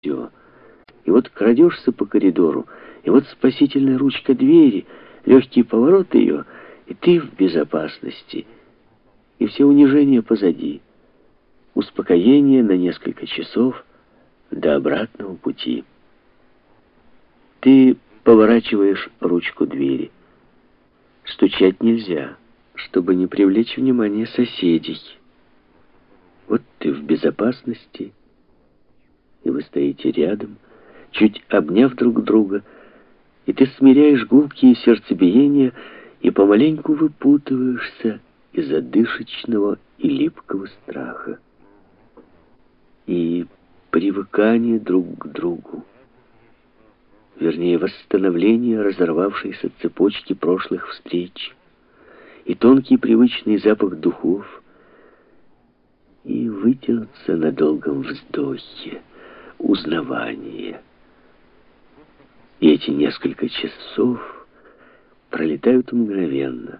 все. И вот крадешься по коридору, и вот спасительная ручка двери, легкий поворот ее, и ты в безопасности. И все унижения позади. Успокоение на несколько часов до обратного пути. Ты поворачиваешь ручку двери. Стучать нельзя, чтобы не привлечь внимание соседей. Вот ты в безопасности, и вы стоите рядом, чуть обняв друг друга, и ты смиряешь гулкие сердцебиения и помаленьку выпутываешься из одышечного и липкого страха. И привыкание друг к другу, вернее, восстановление разорвавшейся цепочки прошлых встреч, и тонкий привычный запах духов, и вытянуться на долгом вздохе, узнавание. И эти несколько часов пролетают мгновенно.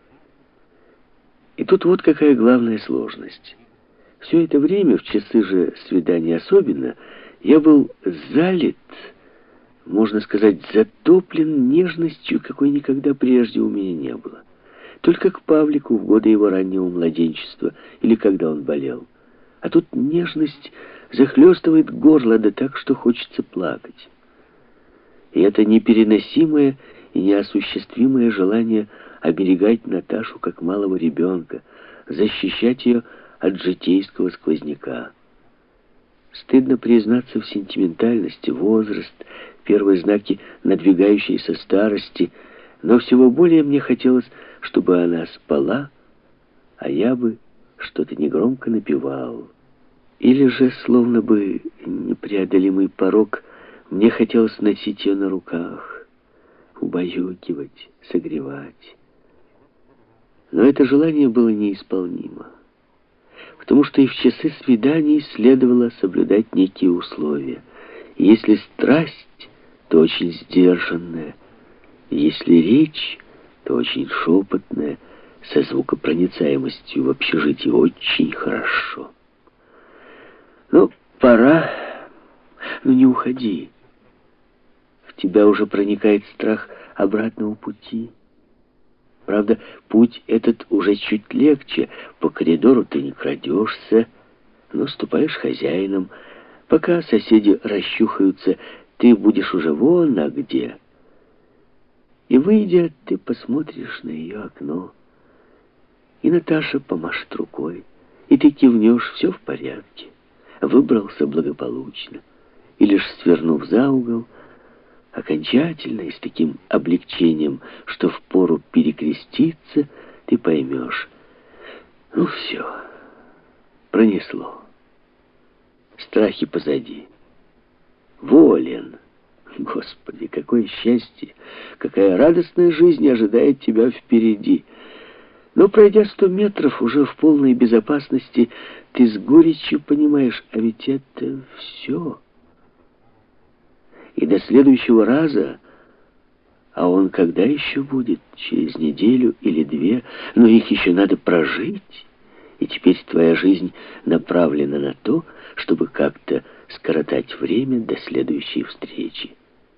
И тут вот какая главная сложность. Все это время, в часы же свидания особенно, я был залит, можно сказать, затоплен нежностью, какой никогда прежде у меня не было. Только к Павлику в годы его раннего младенчества или когда он болел. А тут нежность захлестывает горло, да так, что хочется плакать. И это непереносимое и неосуществимое желание оберегать Наташу как малого ребенка, защищать ее от житейского сквозняка. Стыдно признаться в сентиментальности, возраст, первые знаки надвигающейся старости, но всего более мне хотелось, чтобы она спала, а я бы что-то негромко напевал. Или же, словно бы непреодолимый порог, мне хотелось носить ее на руках, убаюкивать, согревать. Но это желание было неисполнимо, потому что и в часы свиданий следовало соблюдать некие условия. И если страсть, то очень сдержанная, и если речь, то очень шепотная, со звукопроницаемостью в общежитии очень хорошо. Ну, пора, ну не уходи. В тебя уже проникает страх обратного пути. Правда, путь этот уже чуть легче. По коридору ты не крадешься, но ступаешь хозяином. Пока соседи расчухаются, ты будешь уже вон а где. И выйдя, ты посмотришь на ее окно. И Наташа помашет рукой. И ты кивнешь, все в порядке. Выбрался благополучно. И лишь свернув за угол, окончательно и с таким облегчением, что впору перекреститься, ты поймешь. Ну все, пронесло. Страхи позади. Волен. Господи, какое счастье, какая радостная жизнь ожидает тебя впереди. Но пройдя 100 метров, уже в полной безопасности, ты с горечью понимаешь, а ведь это все. И до следующего раза, а он когда еще будет? Через неделю или 2, но их еще надо прожить. И теперь твоя жизнь направлена на то, чтобы как-то скоротать время до следующей встречи.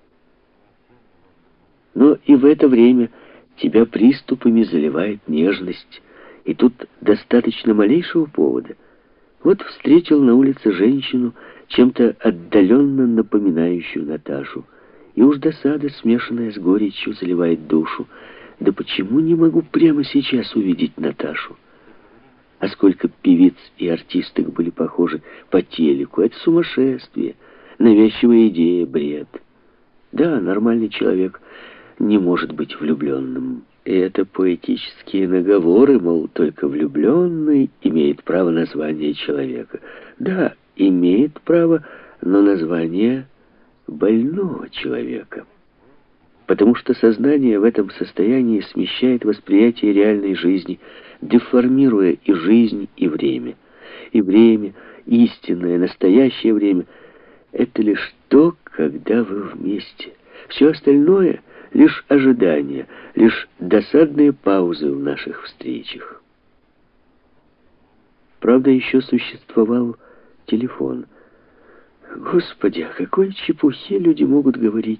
Но и в это время тебя приступами заливает нежность, и тут достаточно малейшего повода. Вот встретил на улице женщину, чем-то отдаленно напоминающую Наташу, и уж досада, смешанная с горечью, заливает душу. Да почему не могу прямо сейчас увидеть Наташу? А сколько певиц и артисток были похожи по телеку. Это сумасшествие, навязчивая идея, бред. Да, нормальный человек не может быть влюбленным. И это поэтические наговоры, мол, только влюбленный имеет право на звание человека. Да, имеет право, но на звание больного человека. Потому что сознание в этом состоянии смещает восприятие реальной жизни, деформируя и жизнь, и время. И время, истинное, настоящее время — это лишь то, когда вы вместе. Все остальное — лишь ожидание, лишь досадные паузы в наших встречах. Правда, еще существовал телефон. Господи, о какой чепухе люди могут говорить?